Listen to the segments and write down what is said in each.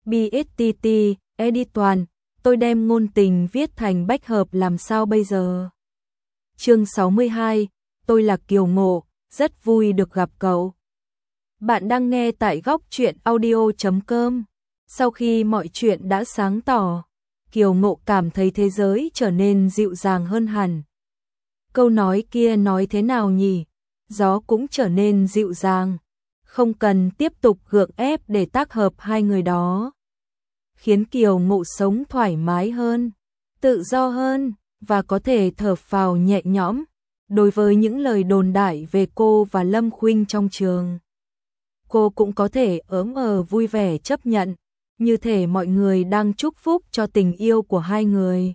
BSTT, edit toàn, tôi đem ngôn tình viết thành bách hợp làm sao bây giờ? Chương 62, tôi là Kiều Ngộ, rất vui được gặp cậu. Bạn đang nghe tại góc truyện audio.com. Sau khi mọi chuyện đã sáng tỏ, Kiều Ngộ cảm thấy thế giới trở nên dịu dàng hơn hẳn. Câu nói kia nói thế nào nhỉ? Gió cũng trở nên dịu dàng, không cần tiếp tục gượng ép để tác hợp hai người đó. Khiến Kiều Ngộ sống thoải mái hơn, tự do hơn và có thể thở phào nhẹ nhõm đối với những lời đồn đại về cô và Lâm Khuynh trong trường. Cô cũng có thể vui vẻ chấp nhận, như thể mọi người đang chúc phúc cho tình yêu của hai người.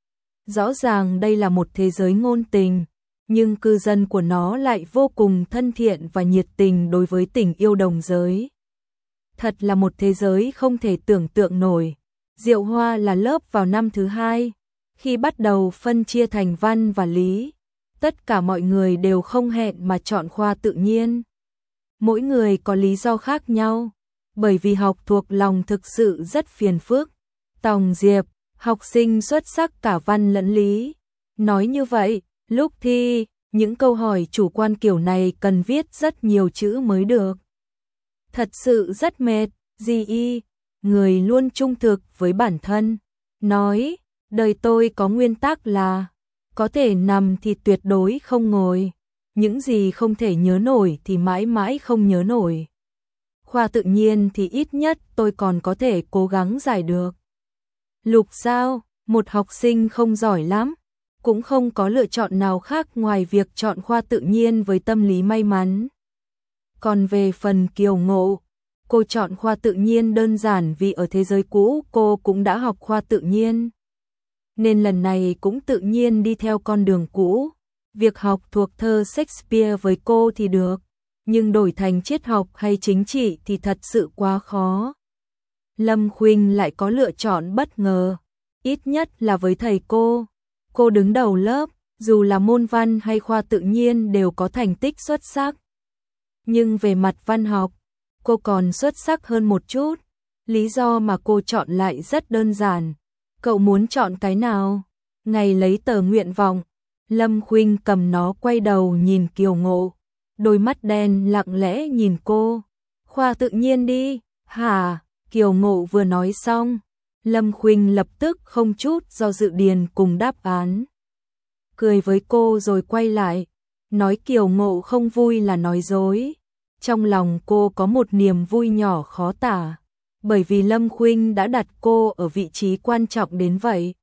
Rõ ràng đây là một thế giới ngôn tình, nhưng cư dân của nó lại vô cùng thân thiện và nhiệt tình đối với tình yêu đồng giới. Thật là một thế giới không thể tưởng tượng nổi. Diệu Hoa là lớp vào năm thứ 2, khi bắt đầu phân chia thành văn và lý, tất cả mọi người đều không hẹn mà chọn khoa tự nhiên. Mỗi người có lý do khác nhau, bởi vì học thuộc lòng thực sự rất phiền phức. Tòng Diệp, học sinh xuất sắc cả văn lẫn lý. Nói như vậy, lúc thi, những câu hỏi chủ quan kiểu này cần viết rất nhiều chữ mới được. Thật sự rất mệt. Di người luôn trung thực với bản thân, nói, đời tôi có nguyên tắc là, có thể nằm thì tuyệt đối không ngồi, những gì không thể nhớ nổi thì mãi mãi không nhớ nổi. Khoa tự nhiên thì ít nhất tôi còn có thể cố gắng giải được. Lục Giao, một học sinh không giỏi lắm, cũng không có lựa chọn nào khác ngoài việc chọn khoa tự nhiên với tâm lý may mắn. Còn về phần Kiều Ngộ, cô chọn khoa tự nhiên đơn giản vì ở thế giới cũ cô cũng đã học khoa tự nhiên. Nên lần này cũng tự nhiên đi theo con đường cũ. Việc học thuộc thơ Shakespeare với cô thì được, nhưng đổi thành triết học hay chính trị thì thật sự quá khó. Lâm Khuynh lại có lựa chọn bất ngờ, ít nhất là với thầy cô. Cô đứng đầu lớp, dù là môn văn hay khoa tự nhiên đều có thành tích xuất sắc. Nhưng về mặt văn học, cô còn xuất sắc hơn một chút. Lý do mà cô chọn lại rất đơn giản. Cậu muốn chọn cái nào? Ngày lấy tờ nguyện vọng, Lâm Khuynh cầm nó quay đầu nhìn Kiều Ngộ. Đôi mắt đen lặng lẽ nhìn cô. Khoa tự nhiên đi. Hả? Kiều Ngộ vừa nói xong, Lâm Khuynh lập tức không chút do dự điền cùng đáp án. Cười với cô rồi quay lại, nói Kiều Ngộ không vui là nói dối. Trong lòng cô có một niềm vui nhỏ khó tả, bởi vì Lâm Khuynh đã đặt cô ở vị trí quan trọng đến vậy.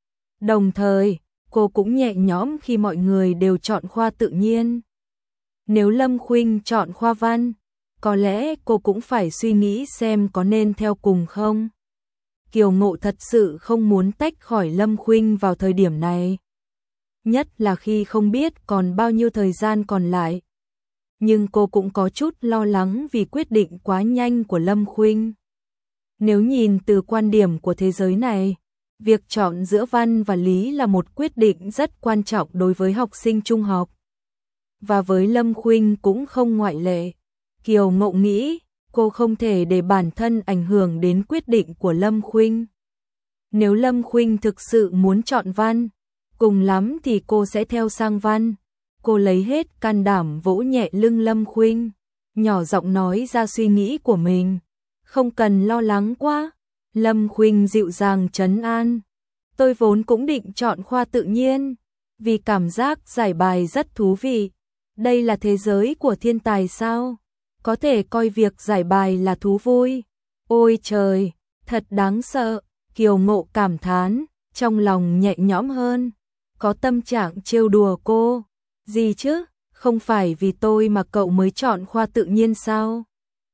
Đồng thời, cô cũng nhẹ nhõm khi mọi người đều chọn khoa tự nhiên. Nếu Lâm Khuynh chọn khoa văn, có lẽ cô cũng phải suy nghĩ xem có nên theo cùng không. Kiều Ngộ thật sự không muốn tách khỏi Lâm Khuynh vào thời điểm này, nhất là khi không biết còn bao nhiêu thời gian còn lại. Nhưng cô cũng có chút lo lắng vì quyết định quá nhanh của Lâm Khuynh. Nếu nhìn từ quan điểm của thế giới này, việc chọn giữa văn và lý là một quyết định rất quan trọng đối với học sinh trung học. Và với Lâm Khuynh cũng không ngoại lệ. Kiều Ngộ nghĩ, cô không thể để bản thân ảnh hưởng đến quyết định của Lâm Khuynh. Nếu Lâm Khuynh thực sự muốn chọn văn, cùng lắm thì cô sẽ theo sang văn. Cô lấy hết can đảm vỗ nhẹ lưng Lâm Khuynh, nhỏ giọng nói ra suy nghĩ của mình. Không cần lo lắng quá. Lâm Khuynh dịu dàng trấn an. Tôi vốn cũng định chọn khoa tự nhiên, vì cảm giác giải bài rất thú vị. Đây là thế giới của thiên tài sao? Có thể coi việc giải bài là thú vui. Ôi trời, thật đáng sợ. Kiều Ngộ cảm thán, trong lòng nhẹ nhõm hơn. Có tâm trạng trêu đùa cô. Gì chứ, không phải vì tôi mà cậu mới chọn khoa tự nhiên sao?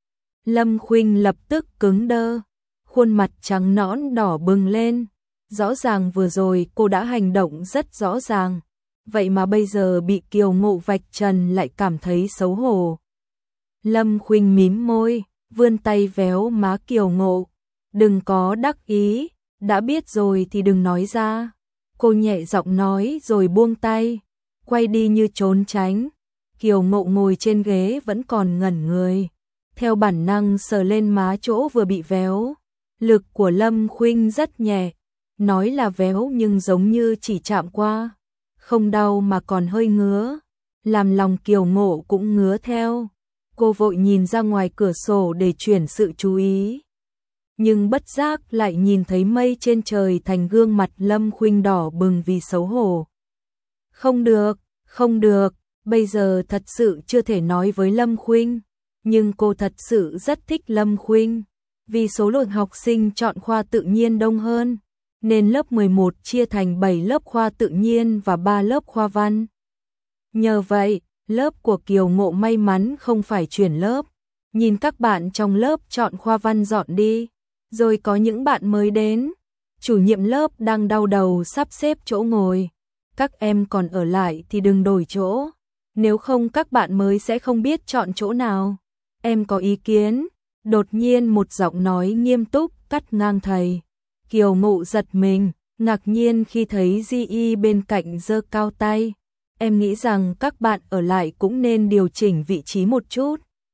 Lâm Khuynh lập tức cứng đơ, khuôn mặt trắng nõn đỏ bừng lên. Rõ ràng vừa rồi cô đã hành động rất rõ ràng, vậy mà bây giờ bị Kiều Ngộ vạch trần lại cảm thấy xấu hổ. Lâm Khuynh mím môi, vươn tay véo má Kiều Ngộ. Đừng có đắc ý, đã biết rồi thì đừng nói ra. Cô nhẹ giọng nói rồi buông tay, quay đi như trốn tránh. Kiều Ngộ ngồi trên ghế vẫn còn ngẩn người, theo bản năng sờ lên má chỗ vừa bị véo. Lực của Lâm Khuynh rất nhẹ, nói là véo nhưng giống như chỉ chạm qua, không đau mà còn hơi ngứa, làm lòng Kiều Ngộ cũng ngứa theo. Cô vội nhìn ra ngoài cửa sổ để chuyển sự chú ý. Nhưng bất giác lại nhìn thấy mây trên trời thành gương mặt Lâm Khuynh đỏ bừng vì xấu hổ. Không được, không được, bây giờ thật sự chưa thể nói với Lâm Khuynh, nhưng cô thật sự rất thích Lâm Khuynh. Vì số lượng học sinh chọn khoa tự nhiên đông hơn, nên lớp 11 chia thành 7 lớp khoa tự nhiên và 3 lớp khoa văn. Nhờ vậy, lớp của Kiều Ngộ may mắn không phải chuyển lớp. Nhìn các bạn trong lớp chọn khoa văn dọn đi, rồi có những bạn mới đến. Chủ nhiệm lớp đang đau đầu sắp xếp chỗ ngồi. Các em còn ở lại thì đừng đổi chỗ, nếu không các bạn mới sẽ không biết chọn chỗ nào. Em có ý kiến? Đột nhiên một giọng nói nghiêm túc cắt ngang thầy. Kiều Ngộ giật mình, ngạc nhiên khi thấy Di Y bên cạnh giơ cao tay. Em nghĩ rằng các bạn ở lại cũng nên điều chỉnh vị trí một chút.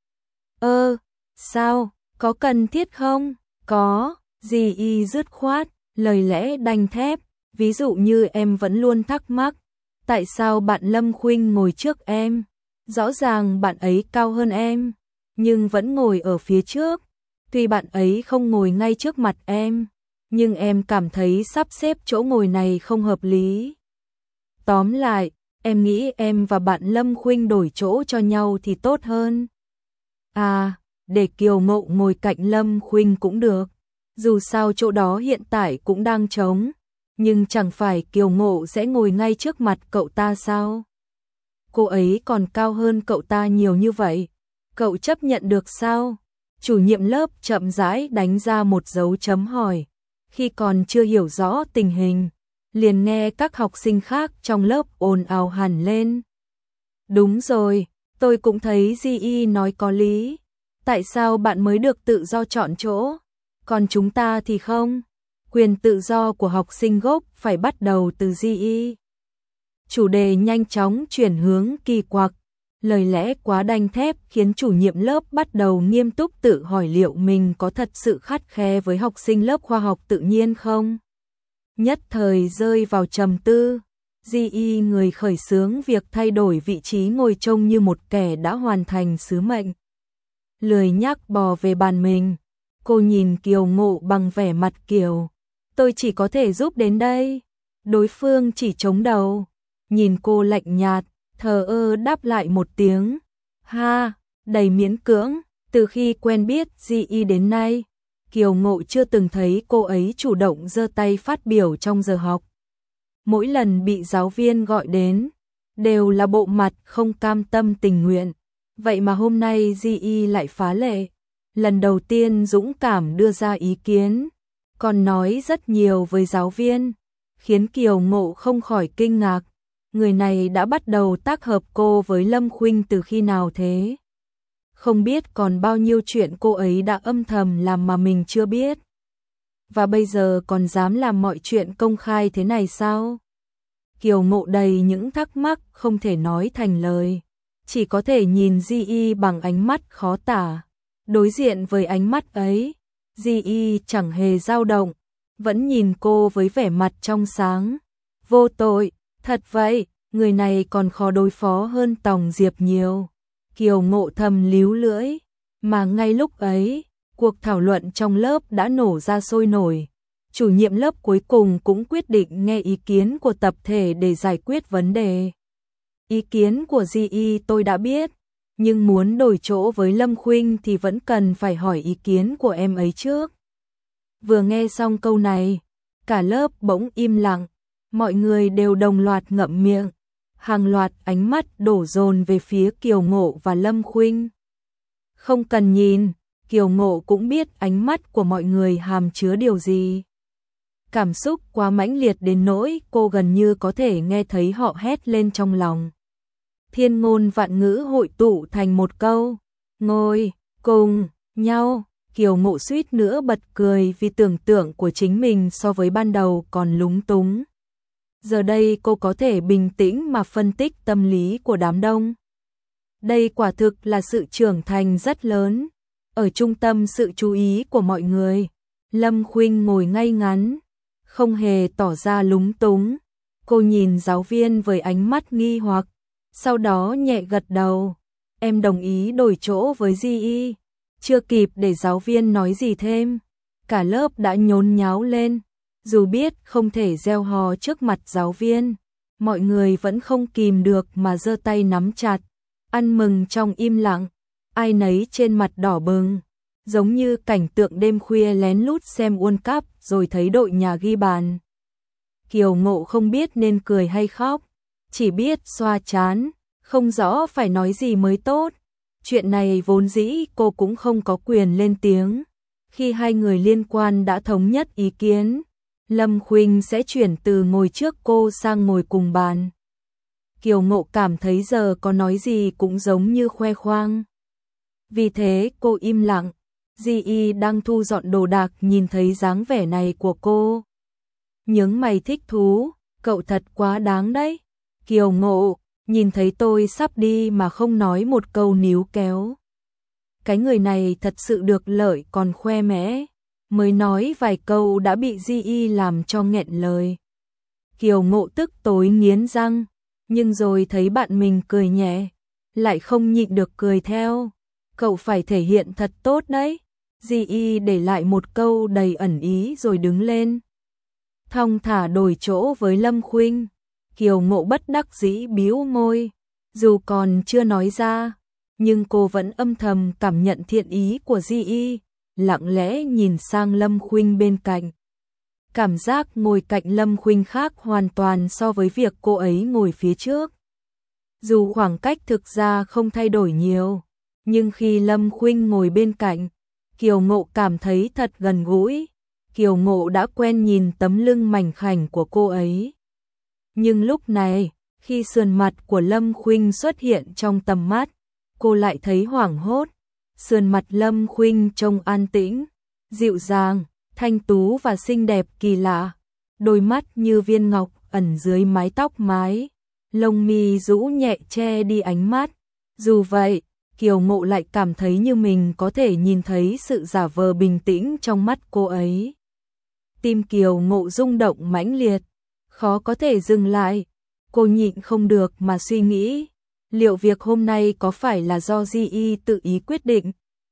Sao, có cần thiết không? Có, Di Y dứt khoát, lời lẽ đanh thép. Ví dụ như em vẫn luôn thắc mắc, tại sao bạn Lâm Khuynh ngồi trước em? Rõ ràng bạn ấy cao hơn em, nhưng vẫn ngồi ở phía trước. Tuy bạn ấy không ngồi ngay trước mặt em, nhưng em cảm thấy sắp xếp chỗ ngồi này không hợp lý. Tóm lại, em nghĩ em và bạn Lâm Khuynh đổi chỗ cho nhau thì tốt hơn. À, để Kiều Ngộ ngồi cạnh Lâm Khuynh cũng được. Dù sao chỗ đó hiện tại cũng đang trống, nhưng chẳng phải Kiều Ngộ sẽ ngồi ngay trước mặt cậu ta sao? Cô ấy còn cao hơn cậu ta nhiều như vậy, cậu chấp nhận được sao? Chủ nhiệm lớp chậm rãi đánh ra một dấu chấm hỏi. Khi còn chưa hiểu rõ tình hình, liền nghe các học sinh khác trong lớp ồn ào hẳn lên. Đúng rồi, tôi cũng thấy Di Y nói có lý. Tại sao bạn mới được tự do chọn chỗ, còn chúng ta thì không? Quyền tự do của học sinh gốc phải bắt đầu từ Di Y. Chủ đề nhanh chóng chuyển hướng kỳ quặc, lời lẽ quá đanh thép khiến chủ nhiệm lớp bắt đầu nghiêm túc tự hỏi liệu mình có thật sự khắt khe với học sinh lớp khoa học tự nhiên không. Nhất thời rơi vào trầm tư, Di Y người khởi xướng việc thay đổi vị trí ngồi trông như một kẻ đã hoàn thành sứ mệnh. Lười nhác bò về bàn mình, cô nhìn Kiều Ngộ bằng vẻ mặt kiểu, tôi chỉ có thể giúp đến đây. Đối phương chỉ chống đầu, nhìn cô lạnh nhạt, thờ ơ đáp lại một tiếng. Ha, đầy miễn cưỡng, từ khi quen biết Di Y đến nay, Kiều Ngộ chưa từng thấy cô ấy chủ động giơ tay phát biểu trong giờ học. Mỗi lần bị giáo viên gọi đến, đều là bộ mặt không cam tâm tình nguyện. Vậy mà hôm nay Di Y lại phá lệ, lần đầu tiên dũng cảm đưa ra ý kiến, còn nói rất nhiều với giáo viên, khiến Kiều Ngộ không khỏi kinh ngạc. Người này đã bắt đầu tác hợp cô với Lâm Khuynh từ khi nào thế? Không biết còn bao nhiêu chuyện cô ấy đã âm thầm làm mà mình chưa biết. Và bây giờ còn dám làm mọi chuyện công khai thế này sao? Kiều Ngộ đầy những thắc mắc không thể nói thành lời, chỉ có thể nhìn Di Y bằng ánh mắt khó tả. Đối diện với ánh mắt ấy, Di Y chẳng hề dao động, vẫn nhìn cô với vẻ mặt trong sáng. Vô tội, thật vậy, người này còn khó đối phó hơn Tòng Diệp nhiều. Kiều Ngộ thầm líu lưỡi, mà ngay lúc ấy, cuộc thảo luận trong lớp đã nổ ra sôi nổi. Chủ nhiệm lớp cuối cùng cũng quyết định nghe ý kiến của tập thể để giải quyết vấn đề. Ý kiến của Di Y tôi đã biết, nhưng muốn đổi chỗ với Lâm Khuynh thì vẫn cần phải hỏi ý kiến của em ấy trước. Vừa nghe xong câu này, cả lớp bỗng im lặng, mọi người đều đồng loạt ngậm miệng, hàng loạt ánh mắt đổ dồn về phía Kiều Ngộ và Lâm Khuynh. Không cần nhìn, Kiều Ngộ cũng biết ánh mắt của mọi người hàm chứa điều gì. Cảm xúc quá mãnh liệt đến nỗi cô gần như có thể nghe thấy họ hét lên trong lòng. Thiên ngôn vạn ngữ hội tụ thành một câu, ngồi cùng nhau. Kiều Ngộ suýt nữa bật cười vì tưởng tượng của chính mình so với ban đầu còn lúng túng. Giờ đây cô có thể bình tĩnh mà phân tích tâm lý của đám đông. Đây quả thực là sự trưởng thành rất lớn. Ở trung tâm sự chú ý của mọi người, Lâm Khuynh ngồi ngay ngắn, không hề tỏ ra lúng túng. Cô nhìn giáo viên với ánh mắt nghi hoặc, sau đó nhẹ gật đầu. Em đồng ý đổi chỗ với Di. Chưa kịp để giáo viên nói gì thêm, cả lớp đã nhốn nháo lên. Dù biết không thể reo hò trước mặt giáo viên, mọi người vẫn không kìm được mà giơ tay nắm chặt, ăn mừng trong im lặng, ai nấy trên mặt đỏ bừng, giống như cảnh tượng đêm khuya lén lút xem World Cup rồi thấy đội nhà ghi bàn. Kiều Ngộ không biết nên cười hay khóc, chỉ biết xoa trán, không rõ phải nói gì mới tốt. Chuyện này vốn dĩ cô cũng không có quyền lên tiếng. Khi hai người liên quan đã thống nhất ý kiến, Lâm Khuynh sẽ chuyển từ ngồi trước cô sang ngồi cùng bàn. Kiều Ngộ cảm thấy giờ có nói gì cũng giống như khoe khoang. Vì thế cô im lặng. Di đang thu dọn đồ đạc nhìn thấy dáng vẻ này của cô, nhướng mày thích thú, cậu thật quá đáng đấy. Kiều Ngộ, nhìn thấy tôi sắp đi mà không nói một câu níu kéo. Cái người này thật sự được lợi còn khoe mẽ, mới nói vài câu đã bị Di làm cho nghẹn lời. Kiều Ngộ tức tối nghiến răng, nhưng rồi thấy bạn mình cười nhẹ, lại không nhịn được cười theo. Cậu phải thể hiện thật tốt đấy. Di để lại một câu đầy ẩn ý rồi đứng lên, thong thả đổi chỗ với Lâm Khuynh. Kiều Ngộ bất đắc dĩ bĩu môi, dù còn chưa nói ra, nhưng cô vẫn âm thầm cảm nhận thiện ý của Di, lặng lẽ nhìn sang Lâm Khuynh bên cạnh. Cảm giác ngồi cạnh Lâm Khuynh khác hoàn toàn so với việc cô ấy ngồi phía trước. Dù khoảng cách thực ra không thay đổi nhiều, nhưng khi Lâm Khuynh ngồi bên cạnh, Kiều Ngộ cảm thấy thật gần gũi. Kiều Ngộ đã quen nhìn tấm lưng mảnh khảnh của cô ấy. Nhưng lúc này, khi sườn mặt của Lâm Khuynh xuất hiện trong tầm mắt, cô lại thấy hoảng hốt. Sườn mặt Lâm Khuynh trông an tĩnh, dịu dàng, thanh tú và xinh đẹp kỳ lạ. Đôi mắt như viên ngọc ẩn dưới mái tóc mái, lông mi rũ nhẹ che đi ánh mắt. Dù vậy, Kiều Ngộ lại cảm thấy như mình có thể nhìn thấy sự giả vờ bình tĩnh trong mắt cô ấy. Tim Kiều Ngộ rung động mãnh liệt, khó có thể dừng lại. Cô nhịn không được mà suy nghĩ, liệu việc hôm nay có phải là do Di tự ý quyết định,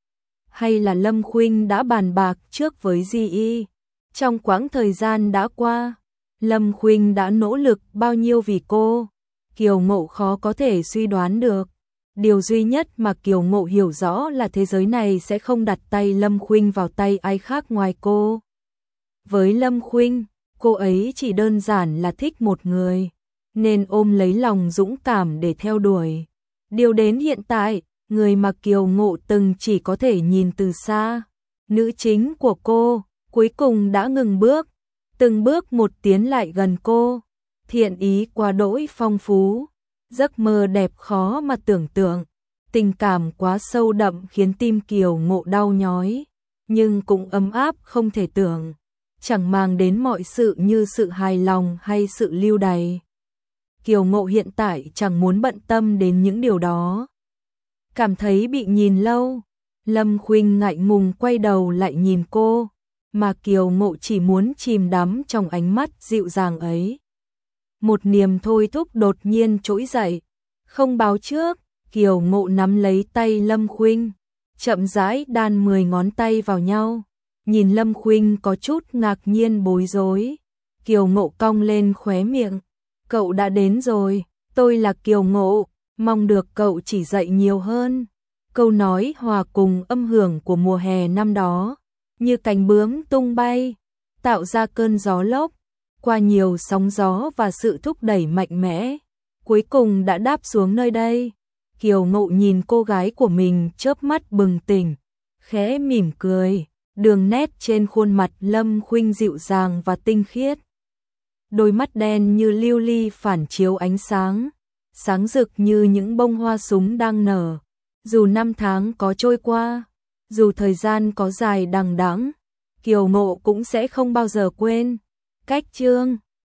hay là Lâm Khuynh đã bàn bạc trước với Di? Trong quãng thời gian đã qua, Lâm Khuynh đã nỗ lực bao nhiêu vì cô, Kiều Ngộ khó có thể suy đoán được. Điều duy nhất mà Kiều Ngộ hiểu rõ là thế giới này sẽ không đặt tay Lâm Khuynh vào tay ai khác ngoài cô. Với Lâm Khuynh, cô ấy chỉ đơn giản là thích một người, nên ôm lấy lòng dũng cảm để theo đuổi. Điều đến hiện tại, người mà Kiều Ngộ từng chỉ có thể nhìn từ xa, nữ chính của cô, cuối cùng đã ngừng bước, từng bước một tiến lại gần cô. Thiện ý quá đỗi phong phú, giấc mơ đẹp khó mà tưởng tượng, tình cảm quá sâu đậm khiến tim Kiều Ngộ đau nhói, nhưng cũng ấm áp không thể tưởng, chẳng mang đến mọi sự như sự hài lòng hay sự lưu đày. Kiều Ngộ hiện tại chẳng muốn bận tâm đến những điều đó. Cảm thấy bị nhìn lâu, Lâm Khuynh ngại ngùng quay đầu lại nhìn cô, mà Kiều Ngộ chỉ muốn chìm đắm trong ánh mắt dịu dàng ấy. Một niềm thôi thúc đột nhiên trỗi dậy, không báo trước, Kiều Ngộ nắm lấy tay Lâm Khuynh, chậm rãi đan 10 ngón tay vào nhau. Nhìn Lâm Khuynh có chút ngạc nhiên bối rối, Kiều Ngộ cong lên khóe miệng. Cậu đã đến rồi, tôi là Kiều Ngộ, mong được cậu chỉ dạy nhiều hơn. Câu nói hòa cùng âm hưởng của mùa hè năm đó, như cánh bướm tung bay, tạo ra cơn gió lốc, qua nhiều sóng gió và sự thúc đẩy mạnh mẽ, cuối cùng đã đáp xuống nơi đây. Kiều Ngộ nhìn cô gái của mình chớp mắt bừng tỉnh, khẽ mỉm cười, đường nét trên khuôn mặt Lâm Khuynh dịu dàng và tinh khiết. Đôi mắt đen như lưu ly phản chiếu ánh sáng, sáng rực như những bông hoa súng đang nở. Dù năm tháng có trôi qua, dù thời gian có dài đằng đẵng, Kiều Ngộ cũng sẽ không bao giờ quên. Cách chương